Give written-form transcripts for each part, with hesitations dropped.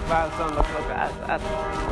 hver søndag klokka 1.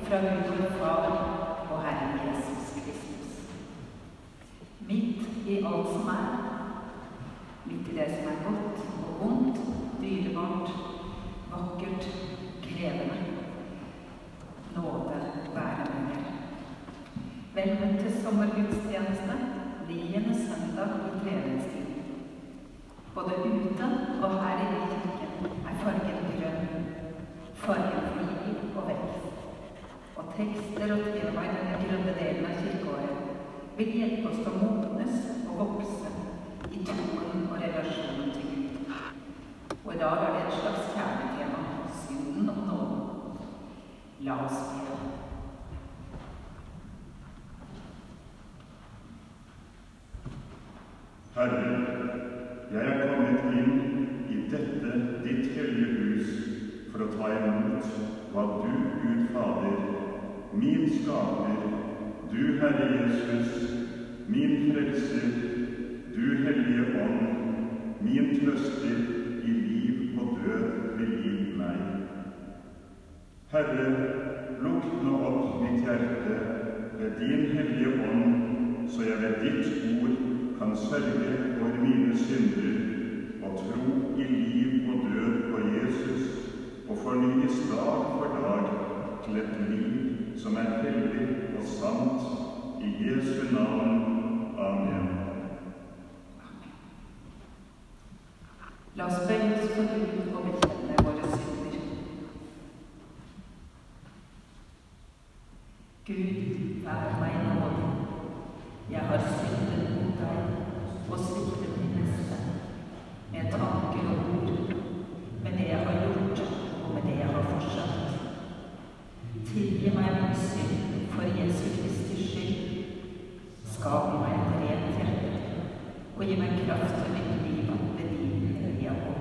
fra Gud vår Far og Herren Jesus Kristus. Midt i alt som midt i det som godt og vondt, dyrebart, vakkert, krevende. Nåde være med dere. Velkommen til sommergudstjeneste, 9. søndag i treenighetstid. Både ute og her i kirken fargen grønn, fargen for liv og vekst. Og tekster og tema i denne grønne delen av kirkeåret vil hjelpe oss til å modnes og vokse i troen og relasjonen til Gud. Og i dag det et slags kjernetema, synden og nåden. La oss be. Herre, jeg kommet inn i dette ditt hellige hus for å ta imot hva du, Gud Fader, min skaper, du Herre Jesus, min frelser, du Hellige Ånd, min trøster i liv og død vil gi meg. Herre, lukk nå opp mitt hjerte ved din Hellige Ånd, så jeg ved ditt ord kan sørge for mine synder og tro i liv og død på Jesus, og fornyes dag for dag til et liv som hellig og sant, i Jesu navn. Amen. La oss bøye oss for Gud og bekjenne våre synder. Gud, vær meg nådig. Jeg har syndet mot deg og sviktet min neste, med tanker og ord, med det jeg har gjort og med det jeg har fortsatt. Tilgi meg min synd for Jesu Kristi skyld. Skap i meg et rent hjerte, og gi meg kraft til mitt liv ved din hellige ånd.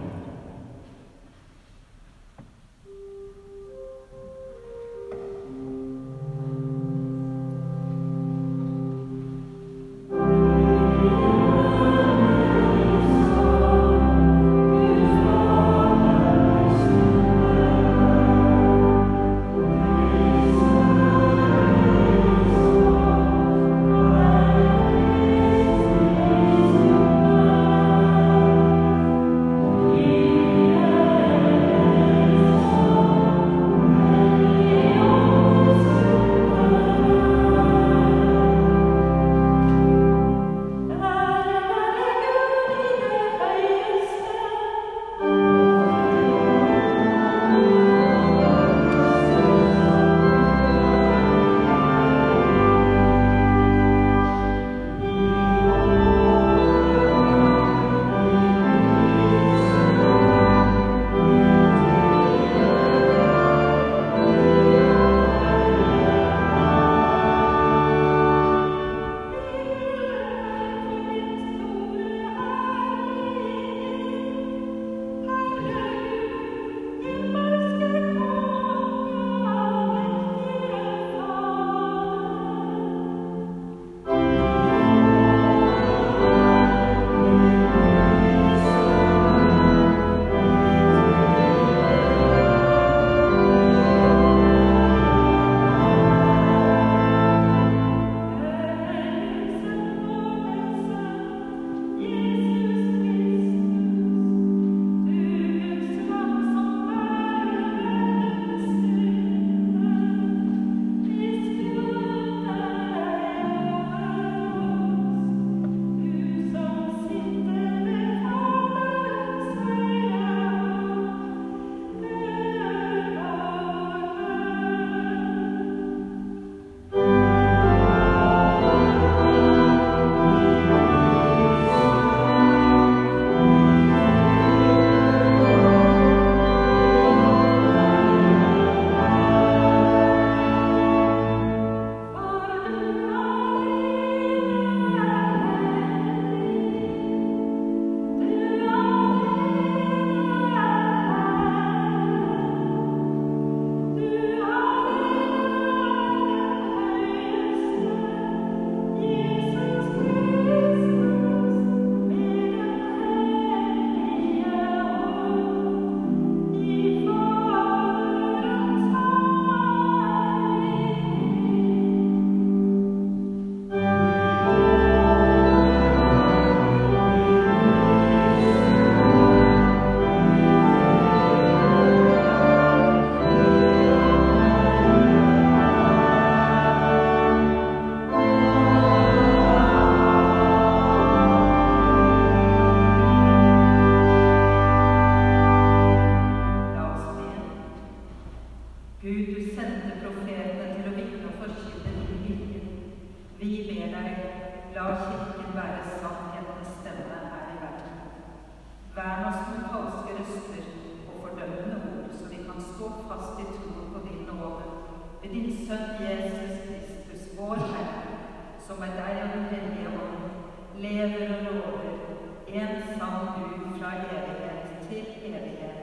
sendte profetene til å vitne og forkynne din vilje. Vi ber deg, la kirken være sannhetens stemme her i verden. Vern oss mot falske røster og fordømmende ord, så vi kan stå fast i troen på din nåde, ved din sønn Jesus Kristus, vår Herre, som er deg og den hellige ånd, lever og råder, en sann Gud fra evighet til evighet.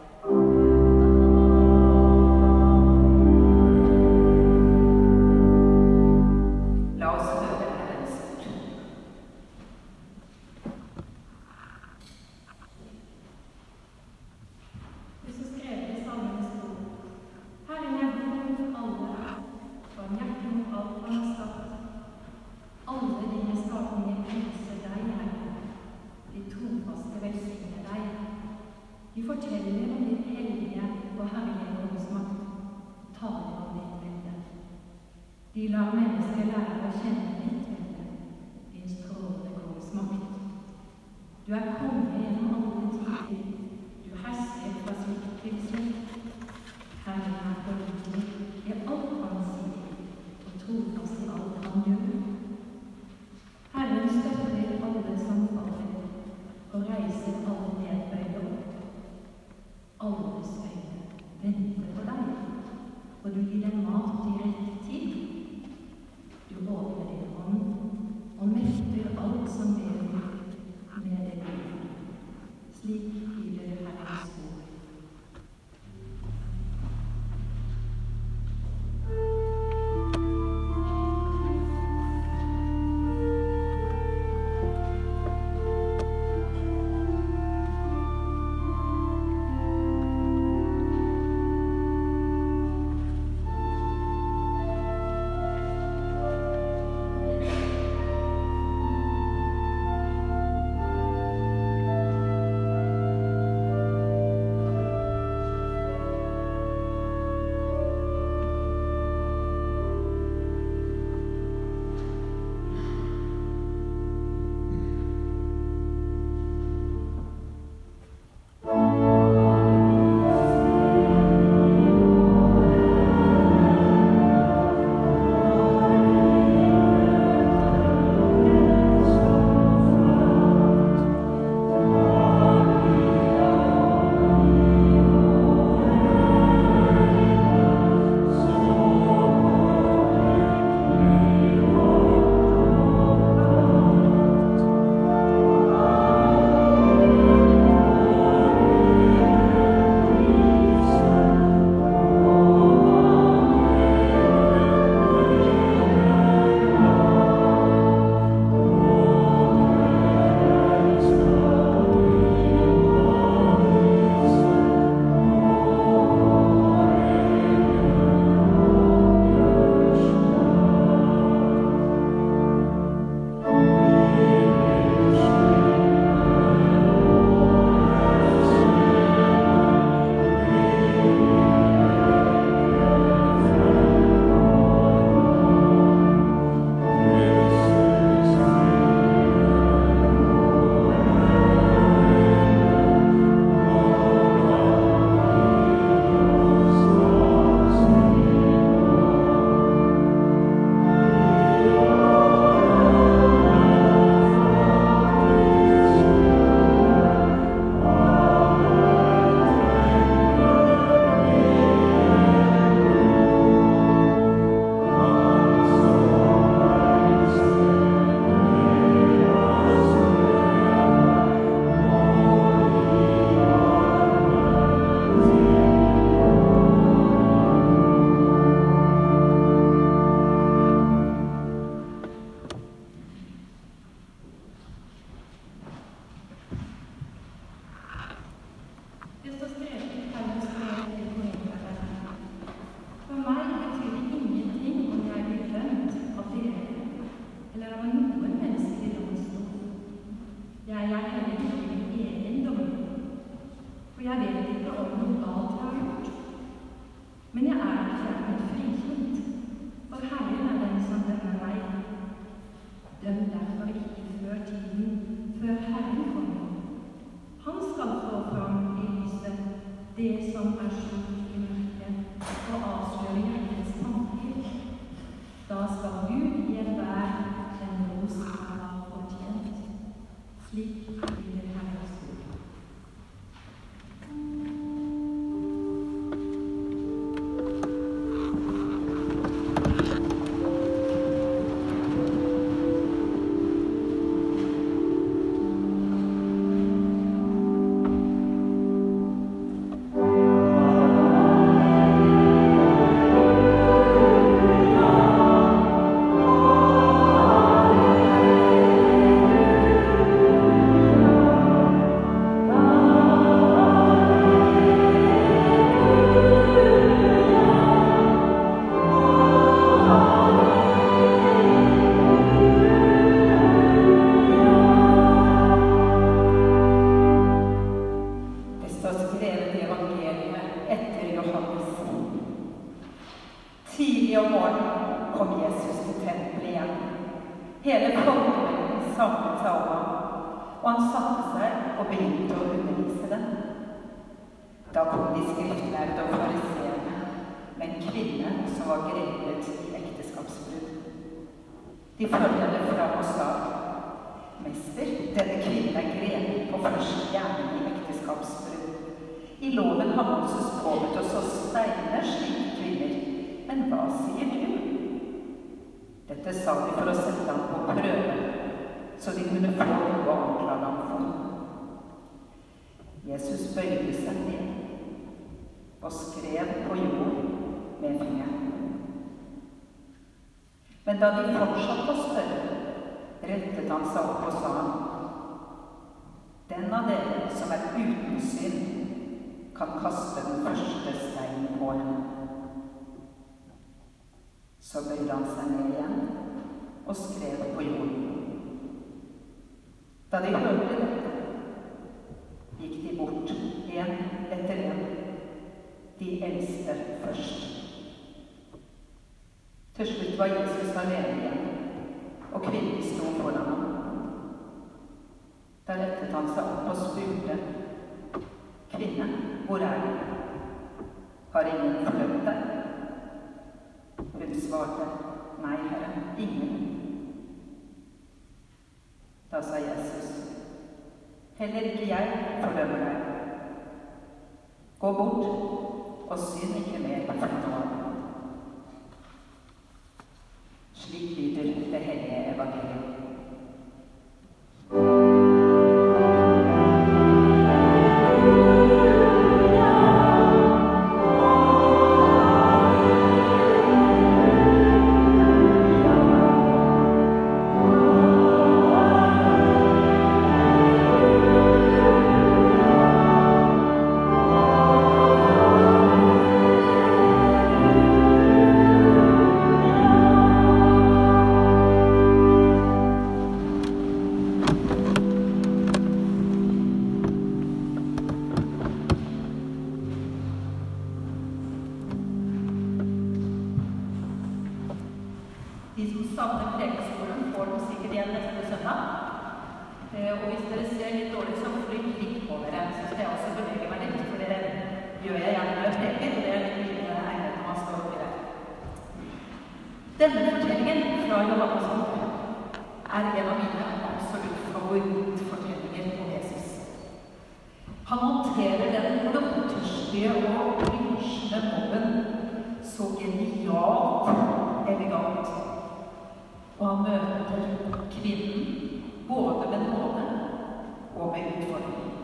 La oss høre Herrens ord. Det som skrevet i Salmenes bok. Herren er god for alle, barmhjertig mot alt han har skapt. Alle dine skapninger priser deg, Herre. De trofaste velsigner deg. De forteller om din hellige og herlige åndsmakt, og taler om ditt velde. De lar mennesker lære å kjenne ditt velde, din strålende kongsmakt. Du er konge gjennom alle tider. Du hersker fra slikt til slikt. Herren er pålitelig i alt han sier, og trofast i alt han gjør. Herren støtter alle som faller, og reiser alle nedbøyde opp. Alles øyne venter på deg, og du gir dem mat i rett tid. Du åpner din hånd og metter alt som lever med det liv. Slik lyder Herrens ord. det som er skjult i mørket, og avslører Tidlig om morgenen kom Jesus til tempelet igjen. Hele folkemengden samlet seg om ham, og han satte seg og begynte å undervise dem. Da kom de skriftlærde og fariseerne med en kvinne som var grepet i ekteskapsbrudd. De førte henne fram og sa: «Mester, denne kvinnen er grepet på første gjerning i ekteskapsbrudd. I loven har Moses påbudt oss å steine slike kvinner, men hva sier du?» Dette sa de for å sette ham på prøve, så de kunne få noe å anklage ham for. Jesus bøyde seg ned og skrev på jorden med fingeren. Men da de fortsatte å spørre, rettet han seg opp og sa: «Den av dere som er uten synd, kan kaste den første steinen på henne.» Så bøyde han seg ned igjen og skrev på jorden. Da de hørte dette, gikk de bort, en etter en, de eldste først. Til slutt var Jesus alene igjen, og kvinnen sto foran ham. Da rettet han seg opp og spurte: «Kvinne, hvor er du? Har ingen fordømt deg?» Hun svarte: «Nei, Herre, ingen.» Da sa Jesus: «Heller ikke jeg fordømmer deg. Gå bort og synd ikke mer fra nå av.» Slik lyder det hellige evangeliet. De som savner prekeskolen får den sikkert igjen neste søndag. Og hvis dere ser litt dårlig, så flytt litt på dere. Så skal jeg også bevege meg litt, for det gjør jeg gjerne når jeg preker, og det er litt mye egnet når man står oppi der. Denne fortellingen fra Johannes er en av mine absolutt favorittfortellinger om Jesus. Han håndterer den blodtørstige og lynsjende mobben så genialt elegant. Og han møter kvinnen både med nåde og med utfordring.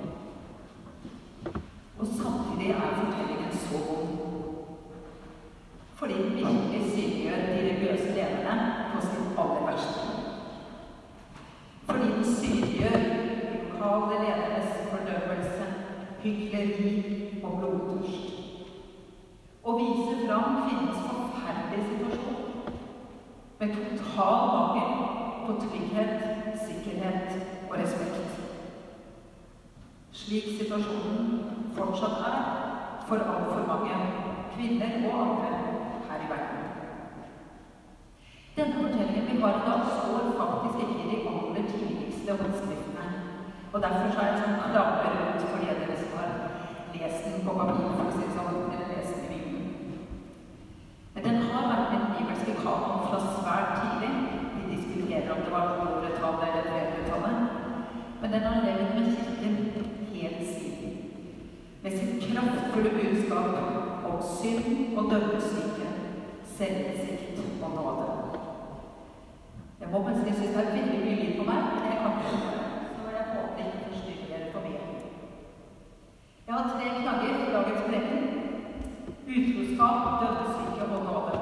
Og samtidig er fortellingen så god, fordi den virkelig synliggjør de religiøse lederne på sitt aller verste. Fordi den synliggjør de lokale ledernes fordømmelse, hykleri og blodtørst. Og viser fram kvinnens forferdelige situasjon, med total mangel på trygghet, sikkerhet og respekt. Slik situasjonen fortsatt er for altfor mange kvinner og andre her i verden. Denne fortellingen vi har i dag står faktisk ikke i de aller tidligste håndskriftene, og derfor er jeg sånn klare rundt for dere som har lest den på papir, for å si det sånn, eller lest den i Bibelen. Men den har vært en bibelske kanon fra svært tidlig. Vi diskuterer om det var 200-tallet eller 300-tallet. Men den har levd med kirken helt siden. Med sitt kraftfulle budskap om synd og dømmesyke, selvinnsikt og nåde. Jeg må bare si, jeg synes det er veldig mye lyd på meg, men jeg kan ikke gjøre det. Så jeg håper ikke forstyrrer dere for mye. Jeg har 3 knagger for dagens preken: utroskap, dømmesyke og nåde.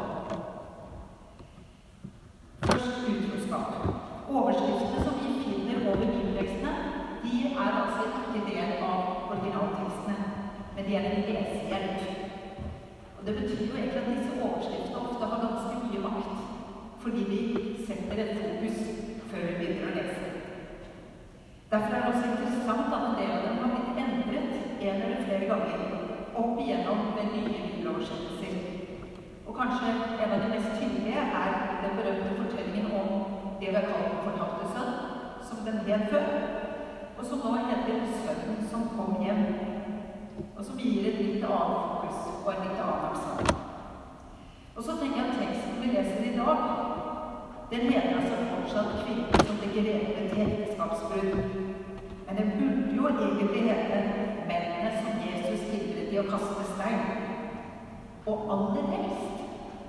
Først utroskap. Overskriftene som vi finner over bibeltekstene, de er altså ikke del av originaltekstene, men de er en lesehjelp. Og det betyr jo egentlig at disse overskriftene ofte har ganske mye makt, fordi vi setter et fokus før vi begynner å lese. Derfor er det også interessant at en del av dem har blitt endret en eller flere ganger opp igjennom med nye bibeloversettelser. Og kanskje en av de mest tydelige den berømte fortellingen om det vi har kalt den fortalte sønn, som den het før, og som nå heter Sønnen som kom hjem, og som gir et litt annet fokus og en litt annen aksent. Og så tenker jeg at teksten vi leser i dag, den heter altså fortsatt kvinner som blir grepet til ekteskapsbrudd. Men den burde jo egentlig hete mennene som Jesus hindret i å kaste stein. Og aller helst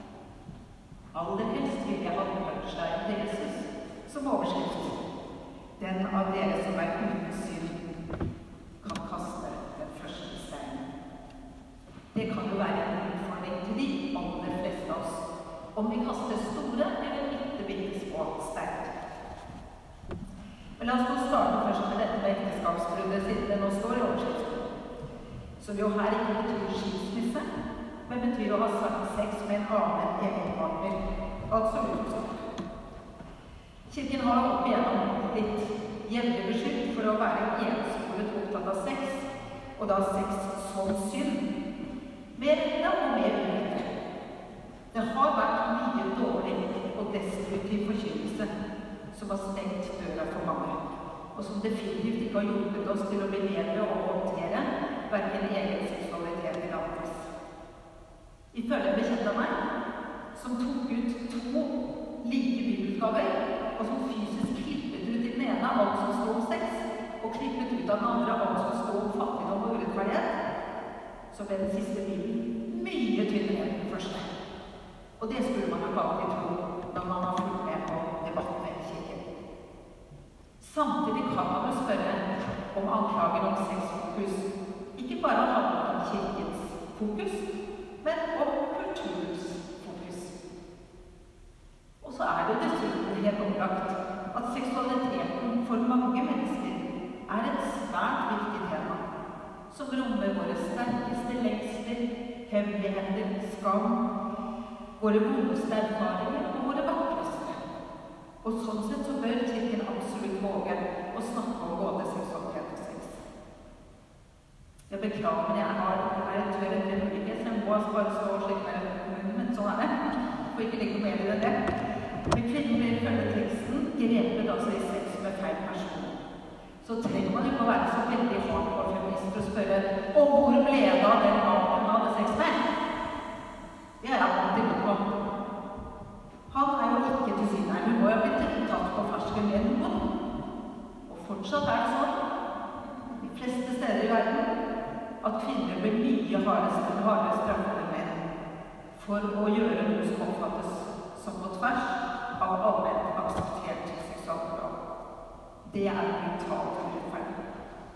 vil jeg ha punchline til Jesus som overskrift. Den av dere som er uten synd, kan kaste den første steinen. Det kan jo være en utfordring til de aller fleste av oss, om vi kaster store eller bitte små steiner. Men la oss nå starte først med dette med ekteskapsbruddet, siden det nå står i overskriften. Som jo her ikke betyr skilsmisse, men betyr å ha sex med en annen egenpartner, altså utroskap. Kirken har opp igjennom blitt jevnlig beskyldt for å være ensporet opptatt av sex, og da sex som synd. Mer enda og mer urette. Det har vært mye dårlig og destruktiv forkynnelse som har stengt døra for mange, og som definitivt ikke har hjulpet oss til å bli bedre og håndtere hverken egen seksualitet eller andres. Ifølge en bekjent av meg, som tok ut 2 like bibelutgaver, og som fysisk klippet ut i den ene alt som stod om sex, og klippet ut av den andre alt som stod om fattigdom og urettferdighet, så ble den siste bibelen mye tynnere enn den første. Og det skulle man jo alltid tro når man har fulgt med på debatten i kirken. Samtidig kan man jo spørre om anklagen om sexfokus ikke bare handler om kirkens fokus, men om kulturens fokus. Og så er det dessuten helt opplagt at seksualiteten for mange mennesker er et svært viktig tema, som rommer våre sterkeste lengsler, hemmeligheter, skam, våre vondeste erfaringer og våre vakreste. Og sånn sett så bør kirken absolutt våge å snakke om både seksualitet og sex. Jeg beklager, men jeg er et tørr etter ulike, så jeg må bare stå og slikke meg rundt munnen, men sånn er det. For ikke ligge mer i det. Men kvinnen blir ifølge teksten grepet altså i sex med feil person. Så trenger man ikke å være så veldig hardcore feminist for å spørre «Og hvor ble det av den mannen hun hadde sex med?» Det er jeg alltid lurt på. Han er jo ikke til siden her. Hun må jo ha blitt tatt på fersken med noen. Og fortsatt er det sånn, de fleste steder i verden, at kvinner blir mye hardere straffet enn menn for å gjøre noe som oppfattes som på tvers av allment akseptert seksualmoral. Det er brutalt urettferdig.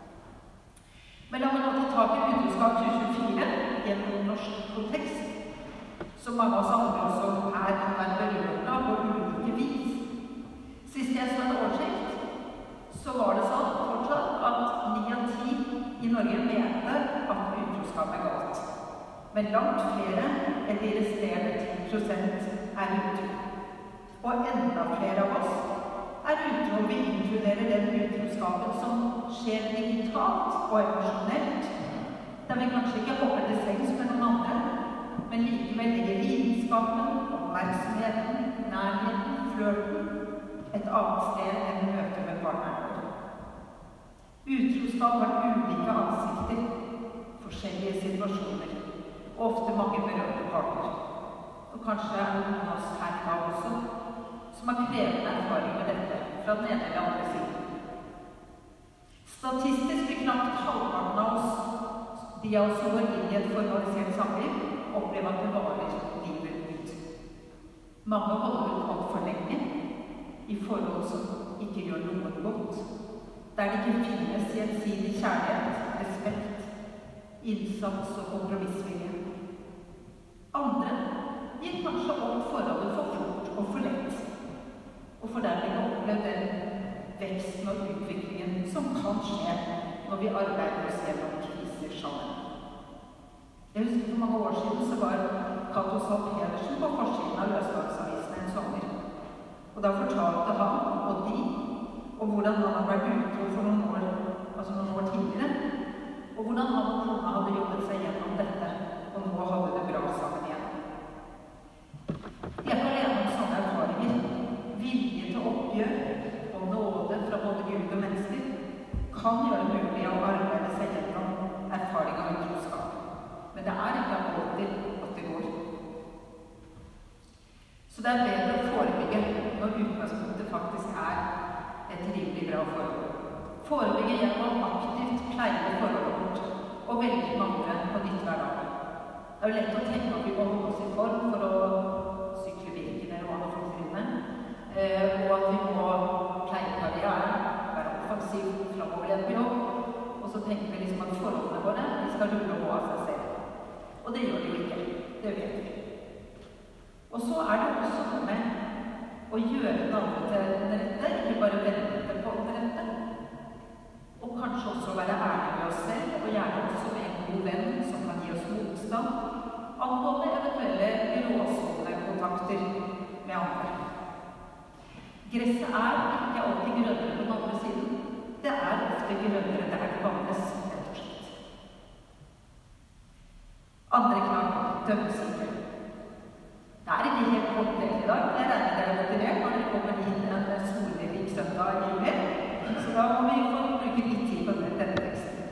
Men la meg nå ta tak i utroskap 2024 gjennom norsk kontekst, som mange av oss andre også her kan være berørt av på ulike vis. Sist jeg så en oversikt, så var det sånn fortsatt at 9 av 10 i Norge mente at utroskap er galt. Men langt flere enn de resterende 10% er utro. Og enda flere av oss er utro om vi inkluderer den utroskapen som skjer digitalt og emosjonelt, der vi kanskje ikke hopper til sengs med noen andre, men likevel legger lidenskapen, oppmerksomheten, nærheten, flørten et annet sted enn møte med partneren vår. Utroskap har ulike ansikter, forskjellige situasjoner, og ofte mange berørte parter. Og kanskje er det noen av oss her i dag også, som har krevende erfaring med dette fra den ene eller andre siden. Statistisk vil knapt halvparten av oss, de av oss som går inn i et formalisert samliv, opplever at det varer livet ut. Mange holder ut alt for lenge i forhold som ikke gjør noe godt, der det ikke finnes gjensidig kjærlighet, respekt, innsats og kompromissvilje. Andre gir kanskje opp forholdet for fort og for lett, og for dermed å oppleve den veksten og utviklingen som kan skje når vi arbeider oss gjennom kriser sammen. Jeg husker for mange år siden så var Cato Zahl Pedersen på forsiden av Løsdagsavisen en sommer. Og da fortalte han og de om hvordan han hadde vært utro for noen år tidligere, og hvordan han og kona hadde jobbet seg gjennom dette, og nå hadde det bra sammen igjen. utrygge mennesker, kan gjøre det mulig å arbeide seg gjennom erfaring av utroskap. Men det er ikke alltid at det går. Så det er bedre å forebygge når utgangspunktet faktisk er et rimelig bra forhold. Forebygge gjennom aktivt pleie forholdet vårt og velge med andre på nytt hver dag. Det er jo lett å tenke at vi må holde oss i form for å sykle Birken eller hva man får drive med, og at vi må pleie karrieren, være offensiv framoverlent på jobb, og så tenker vi liksom at forholdene våre de skal rulle og gå av seg selv. Og det gjør de jo ikke. Det vet vi. Og så er det også noe med å gjøre den andre til den rette, ikke bare vente på den rette. Og kanskje også være ærlig med oss selv, og gjerne også med en god venn som kan gi oss motstand, angående eventuelle gråsonekontakter med andre. Gresset er ikke alltid grønnere på den andre siden. Det er ofte grønnere der det vannes, rett og slett. Andre klar dømmesikker. Det er ikke helt håndtert i dag. Jeg regner dere motivert når dere kommer inn en solrik søndag i juli. Så da må vi få bruke litt tid på denne teksten.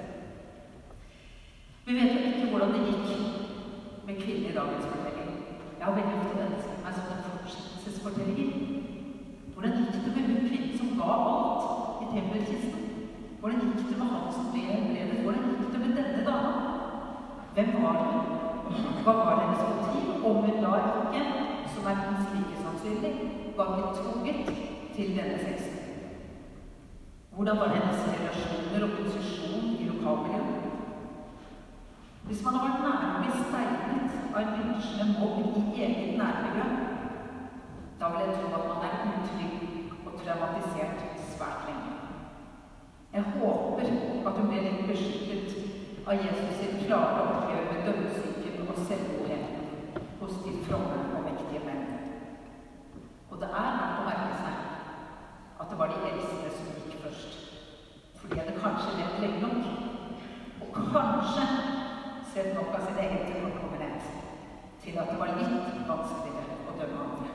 Vi vet jo ikke hvordan det gikk med kvinnen i dagens fortelling. Jeg har veldig ofte ønsket meg sånne fortsettelsesfortellinger. Hvordan gikk det med hun kvinnen som ga alt i tempelkisten? Hvordan gikk det med han som ble helbredet? Hvordan gikk det med denne dama? Hvem var hun? Hva var hennes motiv? Om hun da ikke, som er minst like sannsynlig, var betroget til denne sexen? Hvordan var hennes relasjoner og posisjon i lokalmiljøet? Hvis man har vært nære å bli steinet av en lynsjende mobb i eget nærmiljø, da vil jeg tro at man er utrygg og traumatisert svært lenge. Jeg håper at hun ble litt beskyttet av Jesus sitt klare oppgjør med dødssyken og selvgodheten hos de fromme og mektige menn. Og det er verdt å merke seg at det var de eldste som gikk først, for de hadde kanskje levd lenge nok, og kanskje sett nok av sin egen tilbakekommenhet til at det var litt vanskeligere å dømme andre.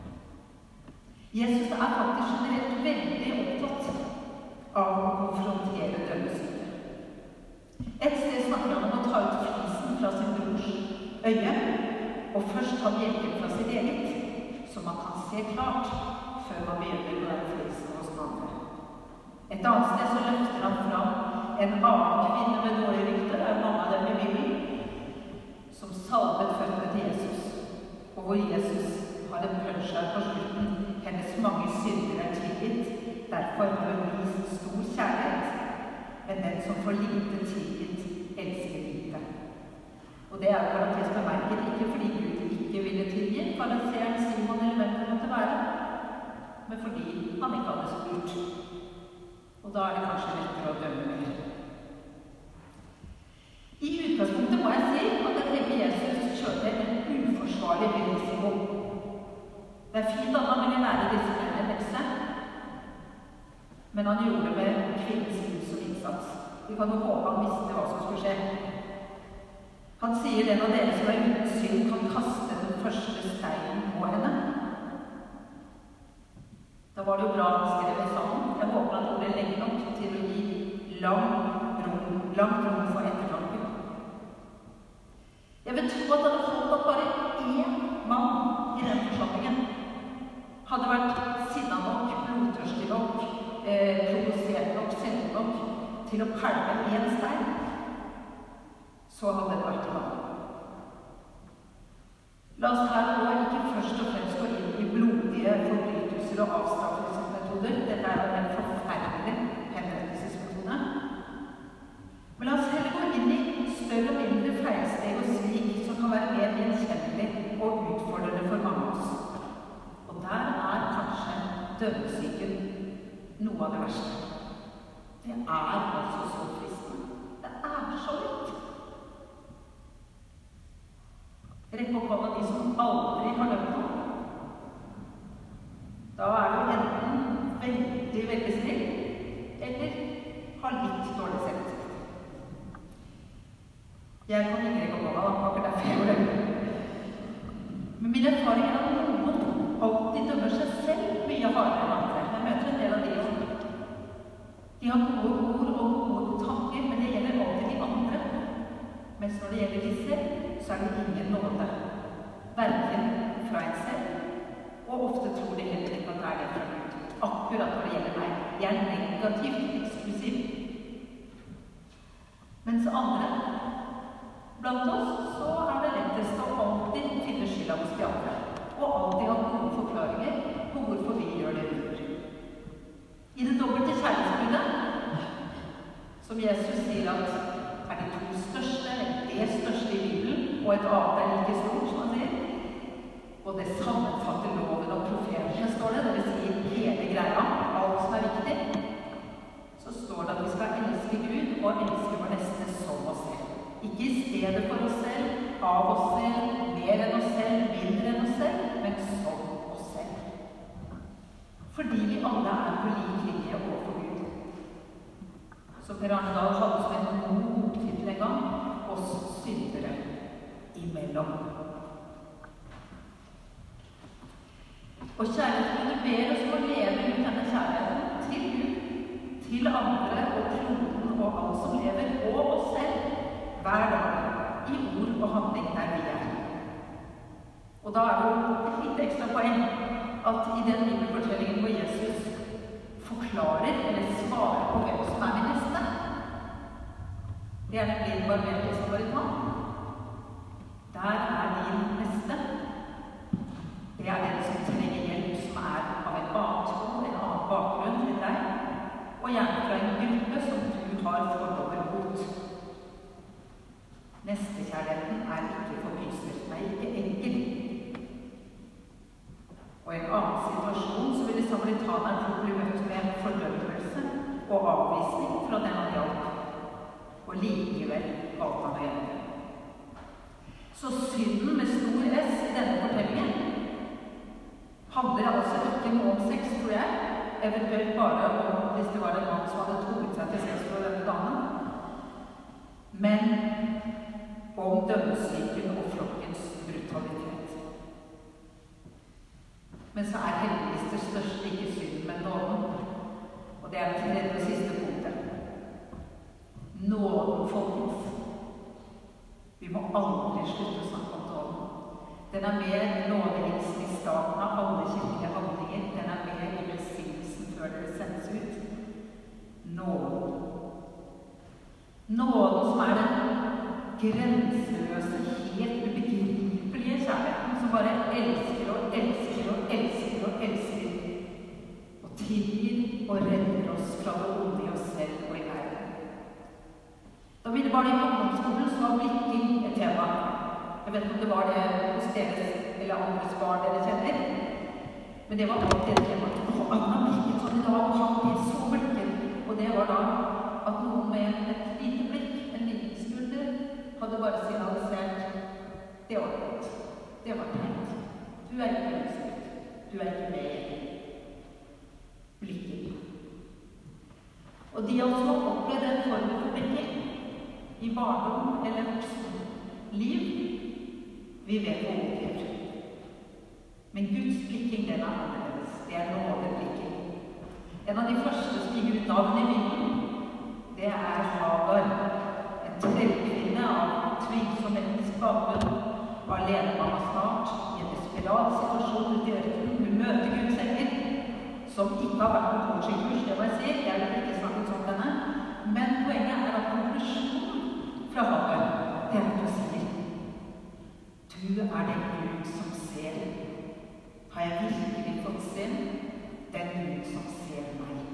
Jesus er faktisk generelt veldig opptatt av å konfrontere dømmesyke. Et sted snakker han om å ta ut flisen fra sin brors øye, og først ta bjelken fra sitt eget, så man kan se klart før man begynner på den flisen hos den andre. Et annet sted så løfter han fram en annen kvinne med dårlig rykte, det er mamma dem i Bibelen, som salvet føttene til Jesus, og hvor Jesus har en punchline på slutten. Hennes mange synder er tilgitt, derfor har hun vist stor kjærlighet. Men den som får lite tilgitt, elsker lite. Og det er parentes bemerket ikke fordi Gud ikke ville tilgi fariseeren Simon eller hvem det måtte være, men fordi han ikke hadde spurt. Og da er det kanskje lettere å dømme mer. I utgangspunktet må jeg si at jeg tenker Jesus kjørte en uforsvarlig risiko. Det er fint at han ville lære disse mennene lekse, men han gjorde det med kvinnens hus og innsats. Vi kan jo håpe han visste hva som skulle skje. Han sier den av dere som er uten synd kan kaste den første steinen på henne. Da var det jo bra han skrev i sammen. Jeg håper han gjorde det lenge nok til å gi langt rom for ettertanken. Jeg vil tro at det hadde holdt at bare én mann i den forsamlingen hadde vært sinna nok, blodtørstig nok, provosert nok, sendt nok til å pælme en stein, så hadde det vært vanlig. La oss her nå ikke først og fremst gå inn i blodige forbrytelser og avstraffelsesmetoder. Dette er en forferdelig henrettelsesmetode. Men la oss heller gå inn i større og mindre feilsteg og svik som kan være mer gjenkjennelig og utfordrende for mange av oss. Og der er kanskje dødssyken noe av det verste. Det er altså så fristende. Det er så lett. Rekk opp hånda de som aldri har dømt noe. Da er du enten veldig, veldig snill, eller har litt dårlig selvsikt. Jeg kan ikke rekke opp hånda, da, akkurat derfor jeg gjør det. Men min erfaring er at noen alltid dømmer seg selv mye hardere enn andre. Jeg møter en del av de også. De har gode ord og gode tanker, men det gjelder alltid de andre. Mens når det gjelder de selv, så er det ingen nåde. Verken fra en selv, og ofte tror de heller ikke at det er det fra Gud. Akkurat når det gjelder meg. Jeg er negativt eksklusiv. Mens andre, blant oss, så er det lettest å alltid finne skylda hos de andre. Og alltid ha gode forklaringer på hvorfor vi gjør det vi gjør. I det dobbelte kjærlighetsbudet, som Jesus sier at er de to største, det største i Bibelen, og et annet er like stort, som han sier. Og det sammenfatter loven og profetene, står det. Det vil si hele greia, alt som er viktig. Så står det at vi skal elske Gud og elske vår neste som oss selv. Ikke i stedet for oss selv, av oss selv, mer enn oss selv, mindre enn oss selv, men som oss selv. Fordi vi alle er på lik linje overfor Gud. Så Per Arne Dahl hadde som en god boktittel en gang, oss syndere imellom. Og kjærlighetsbudet ber oss om å leve ut denne kjærligheten til Gud, til andre og kloden og alt som lever, og oss selv, hver dag, i ord og handling der vi er. Og da er det jo et lite ekstra poeng at i den bibelfortellingen hvor Jesus forklarer eller svarer på hvem som er min neste, det er nemlig en barmhjertig samaritan. Der er din neste. Det er den som trenger hjelp, som er av en annen tro, en annen bakgrunn enn deg, og gjerne fra en gruppe som du har fordommer mot. Nestekjærligheten er ikke for pyser, den er ikke enkel. Og i en annen situasjon så ville samaritaneren fort bli møtt med fordømmelse og avvisning fra den han hjalp, og likevel valgte han å hjelpe. Så synden med stor S i denne fortellingen handler altså ikke noe om sex, tror jeg, eventuelt bare om hvis det var en mann som hadde tvunget seg til sex for denne damen, men om dømmesyken og flokkens brutalitet. Men så er heldigvis det største ikke synden, men nåden, og det er det tredje og siste punktet. Nåden, folkens. Vi må aldri slutte å snakke om nåden. Den er mer nådehilsen i starten av alle kirkelige handlinger. Den er mer i velsignelsen før dere sendes ut. Nåden. Nåden som er den grenseløse, helt ubegripelige kjærligheten som bare elsker og elsker og elsker og elsker. Og tilgir og redder oss fra det onde i oss selv og i verden. Da mine barn gikk på ungdomsskolen, så var blikking et tema. Jeg vet ikke om det var det hos deres eller andres barn dere kjenner. Men det var alltid et tema. Han har blikket sånn i dag, og han er så blikket. Og det var da at noen med et lite blikk, en liten skulder, hadde bare signalisert det var godt. Det var greit. Du er ikke ønsket. Du er ikke med. Blikking. Og de av oss som har opplevd den formen for blikking, i barndom eller voksenliv, vi vet hva det gjør. Men Guds blikking, den er annerledes. Det er nådeblikking. En av de første som gir ut navn i Bibelen, det er Hagar. En trellkvinne av tvilsom etnisk bakgrunn, alenemamma snart, i en desperat situasjon ute i ørkenen. Hun møter Guds engel, som ikke har vært på coachingkurs, det må jeg si. Jeg vil ikke snakke sånn denne. Men poenget er at konklusjonen fra Hagar, det er at du sier, du er den Gud som ser. Har jeg virkelig fått se den Gud som ser meg?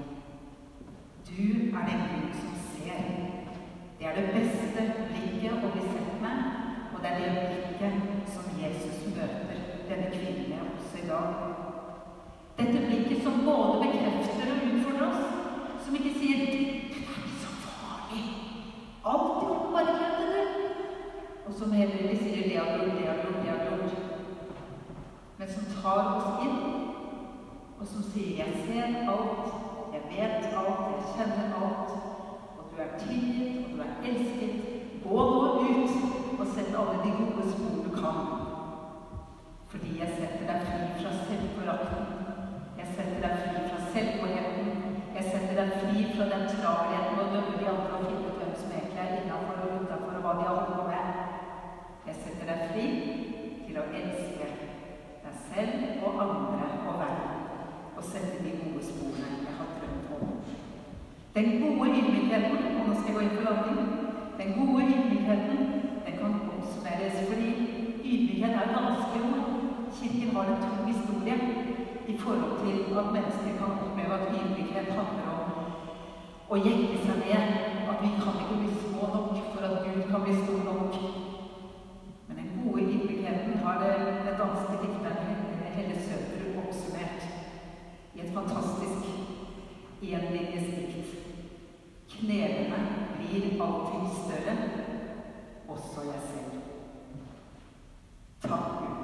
Du er den Gud som ser. Det er det beste blikket å bli sett med, og det er det blikket som Jesus møter denne kvinnen også i dag. Dette blikket som både bekrefter og utfordrer oss, som ikke sier, du er ikke så farlig. Alt i opp, bare glem det du. Og som heller ikke sier, det er blod. Men som tar oss inn, og som sier, jeg ser alt, jeg vet alt, jeg kjenner alt, og du er tilgitt, og du er elsket. Gå nå ut, og sett alle de gode spor du kan. Fordi jeg setter deg fri fra selvforakten. Jeg setter deg fri fra selvpåheten. Jeg setter deg fri fra den Den gode ydmykheten, og nå skal jeg gå inn på landing, den gode ydmykheten, den kan oppsummeres, fordi ydmykhet er et vanskelig ord. Kirken har en tung historie i forhold til at mennesker kan oppleve at ydmykhet handler om å jekke seg ned, at vi kan ikke bli små nok for at Gud kan bli stor nok. Men den gode ydmykheten har den danske dikteren Helle Søterud oppsummert i et fantastisk enlinjesdikt. Knevene blir alltid større, også jeg selv. Takk Gud.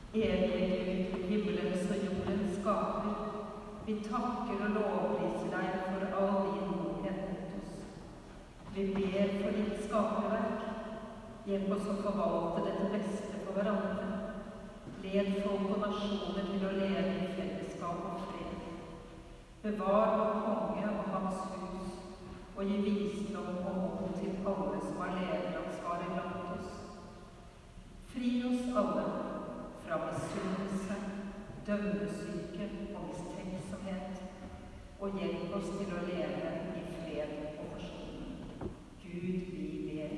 Evige Gud, himmelens og jordens skaper, vi takker og lovpriser deg for all din godhet mot oss. Vi ber for ditt skaperverk. Hjelp oss å forvalte det til beste for hverandre. Led folk og nasjoner til å leve i fellesskap og fred. Bevar vår konge og hans hus, og gi visdom og mot til alle som har lederansvaret blant oss. Fri oss alle fra misunnelse, dømmesyke og mistenksomhet, og hjelp oss til å leve i fred og forsoning. Gud, vi ber.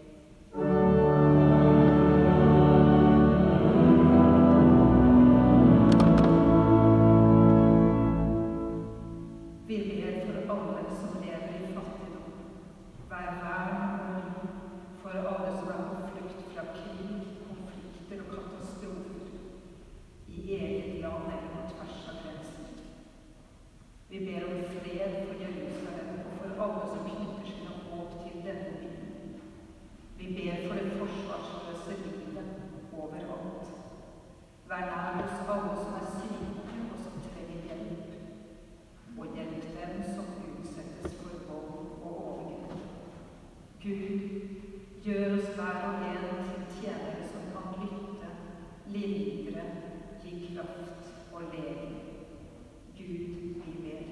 Vi ber for alle som lever i fattigdom. Vær vern og liv for alle som er på flukt fra krig, konflikter og katastrofer, i eget land eller på tvers av grenser. Vi ber om fred for Jerusalem og for alle som knytter sine håp til denne byen. Vi ber for det forsvarsløse livet overalt. Vær nær hos alle som er syke og som trenger hjelp, og hjelp dem som utsettes for vold og overgrep. Gud, gjør oss hver og en til tjenere som kan lytte, lindre, gi kraft og lege. Gud, vi ber.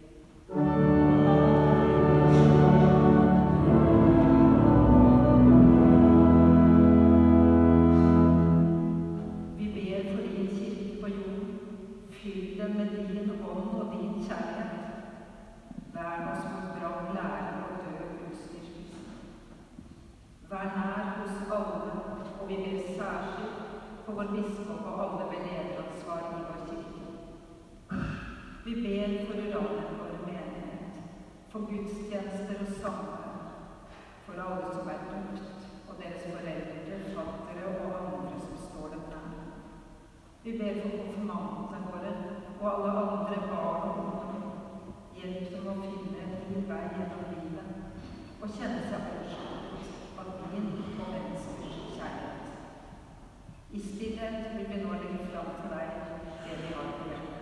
Vi ber for din kirke på jorden. Fyll dem med din ånd og din kjærlighet. Vern oss mot brann, lære og død utstyrtelse. Vær nær hos alle, og vi ber særskilt for vår biskop og alle med lederansvar i vår kirke. Vi ber for uranien vår menighet, for gudstjenester og samvær, for alle som er døpt, og deres foreldre, fattere og andre som står dem nær. Vi ber for konfirmantene våre og alle andre barn og ungdom. Hjelp dem å finne din vei gjennom livet og kjenne seg overskyldt av din og menneskers kjærlighet. I stillhet vil vi nå legge fram for deg det vi har på hjertet.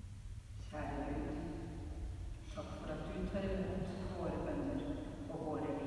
Kjære Gud, takk for at du tar imot våre bønner og våre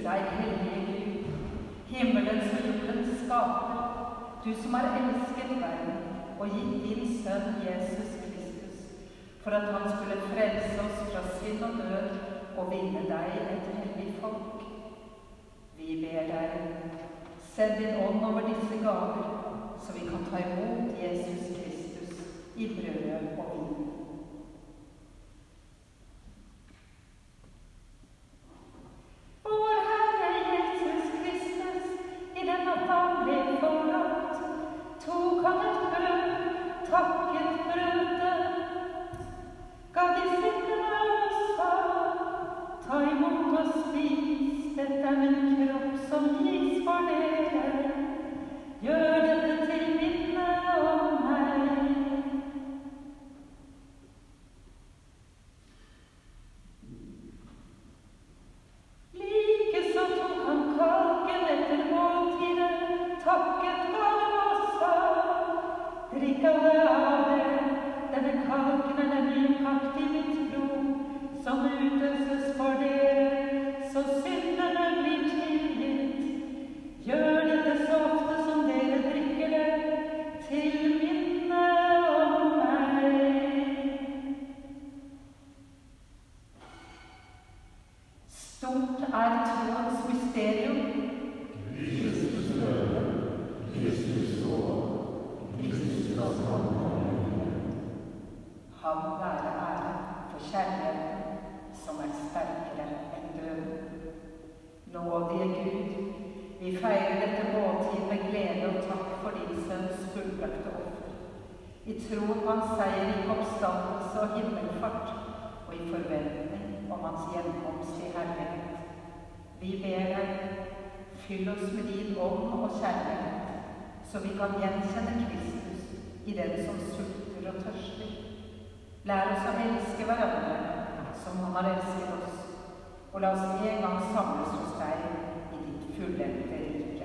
deg, hellige Gud, himmelens og jordens skaper, du som har elsket verden og gitt din sønn Jesus Kristus, for at han skulle frelse oss fra synd og død og vinne deg et hellig folk. Vi ber deg, send din ånd over disse gaver, så vi kan ta imot Jesus Kristus i brødet og vin. I tro på hans seierrike oppstandelse og himmelfart, og i forventning om hans gjenkomst i herlighet. Vi ber deg, fyll oss med din ånd og kjærlighet, så vi kan gjenkjenne Kristus i den som sulter og tørster. Lær oss å elske hverandre som han har elsket oss, og la oss en gang samles hos deg i ditt fullendte rike.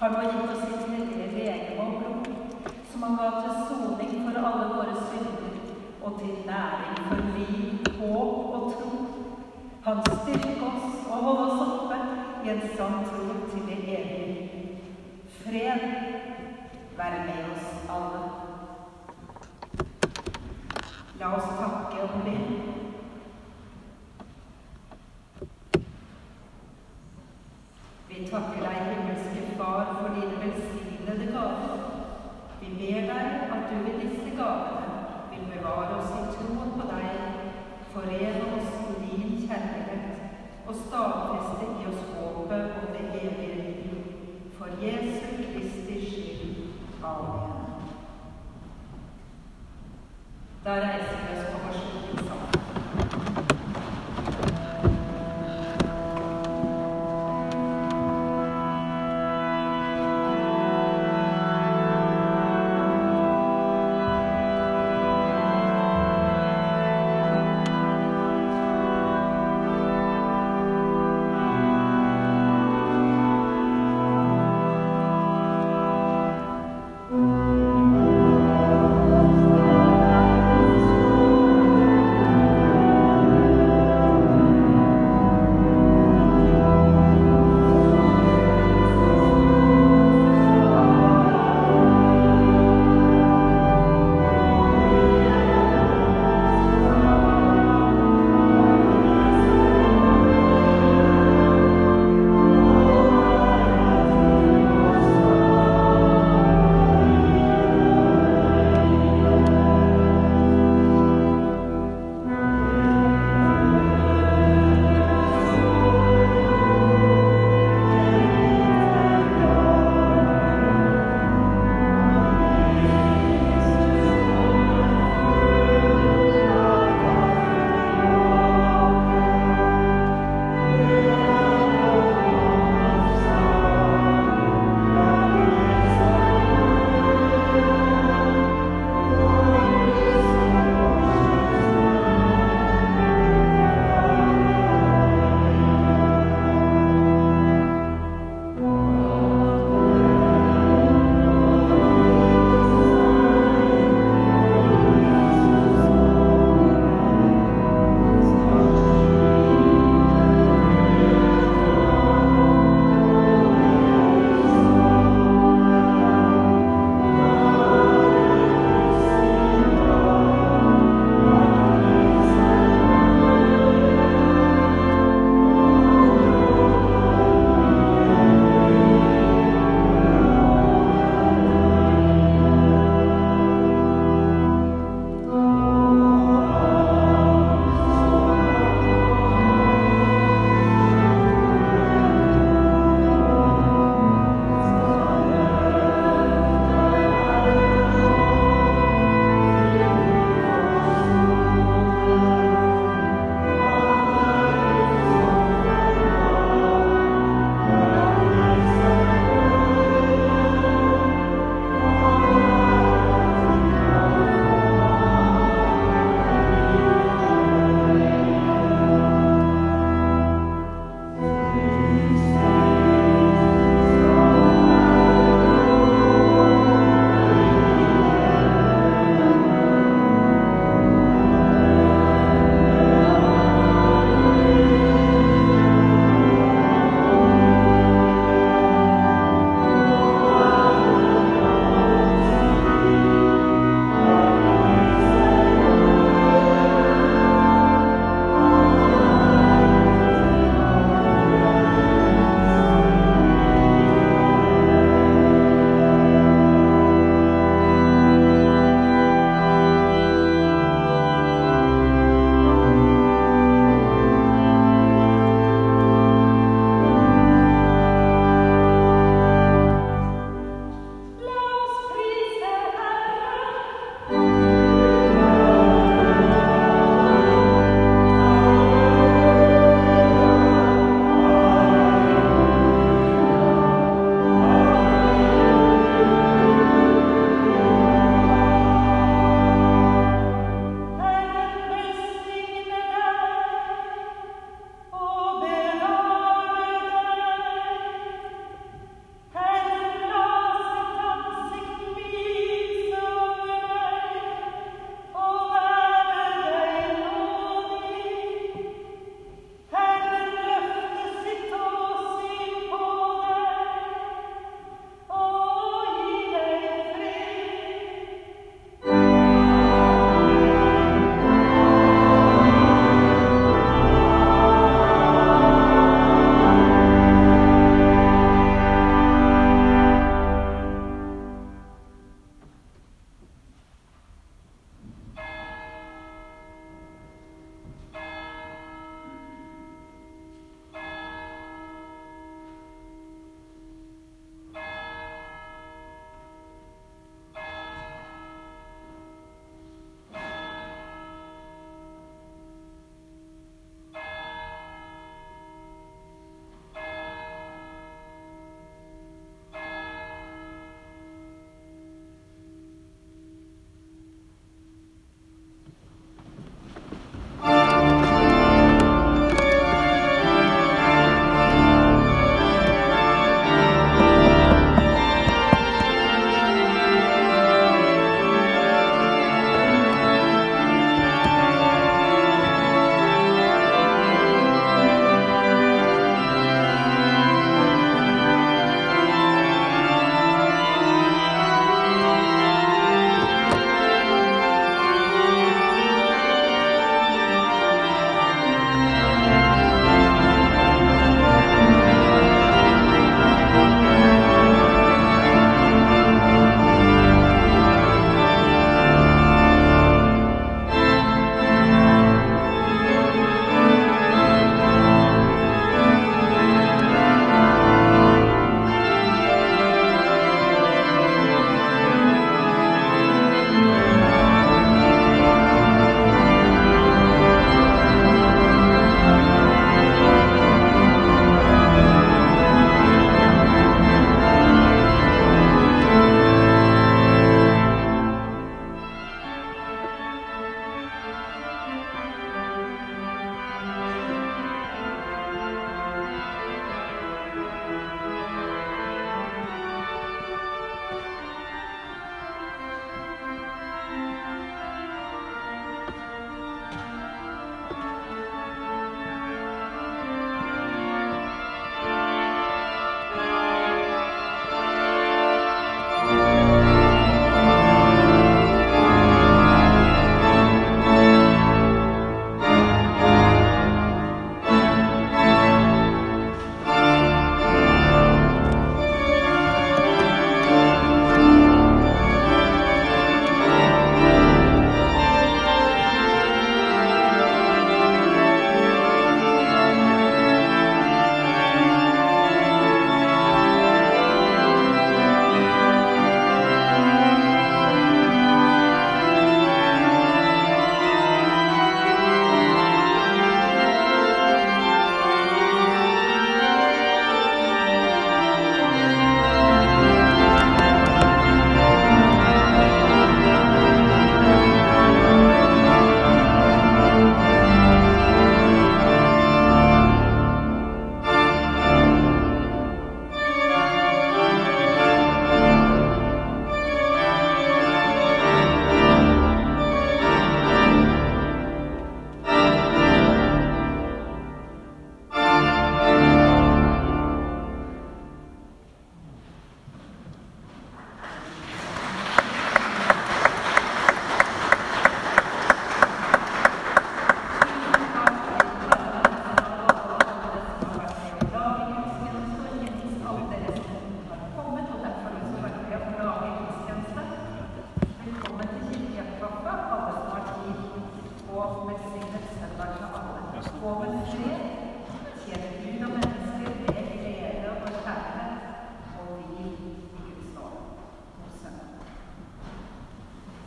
har nå gitt oss sitt hellige legeme og blod, som han ga til soning for alle våre synder, og til næring for liv, håp og tro. Han styrker oss og holder oss oppe i en sann tro til det evige. Fred være med oss alle. La oss takke og be. Vi takker deg, himmelske Far, for dine velsignede gaver. Vi ber deg at du ved disse gavene vil bevare oss i troen på deg, forene oss i din kjærlighet og stadfeste i oss håpet om det evige liv. For Jesu Kristi skyld. Amen. Da reiser